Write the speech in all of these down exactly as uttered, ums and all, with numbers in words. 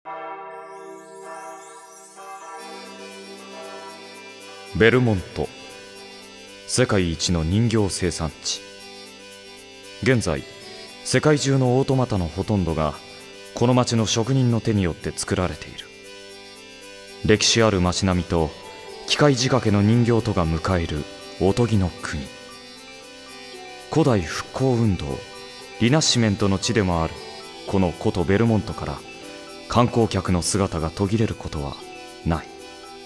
ベルモント、世界一の人形生産地。現在世界中のオートマタのほとんどがこの町の職人の手によって作られている。歴史ある町並みと機械仕掛けの人形とが迎えるおとぎの国。古代復興運動リナッシメントの地でもあるこの古都ベルモントから観光客の姿が途切れることはない。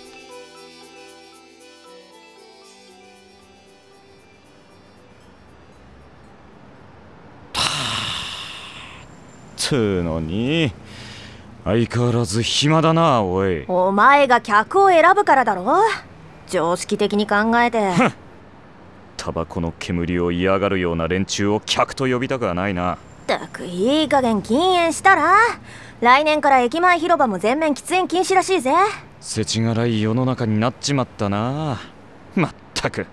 つーのに相変わらず暇だな。おい、 お前が客を選ぶからだろ。常識的に考えてタバコの煙を嫌がるような連中を客と呼びたくはないな。 ったくいい加減禁煙したら。来年から駅前広場も全面喫煙禁止らしいぜ。 世知辛い世の中になっちまったな。まったく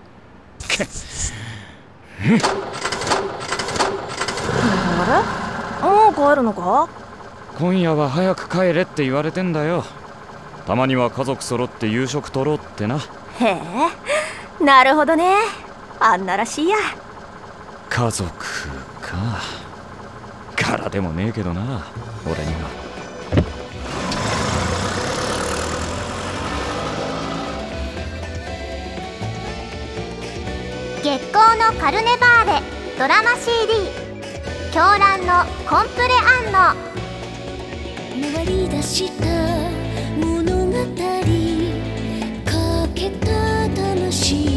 あれ、もう帰るのか？ 今夜は早く帰れって言われてんだよ。たまには家族揃って夕食取ろうってな。 へえ、なるほどね。あんならしいや。 家族か。柄でもねえけどな、俺には。 月光のカルネバーレドラマ シーディー狂乱のコンプレアンノ。 回り出した物語かけた魂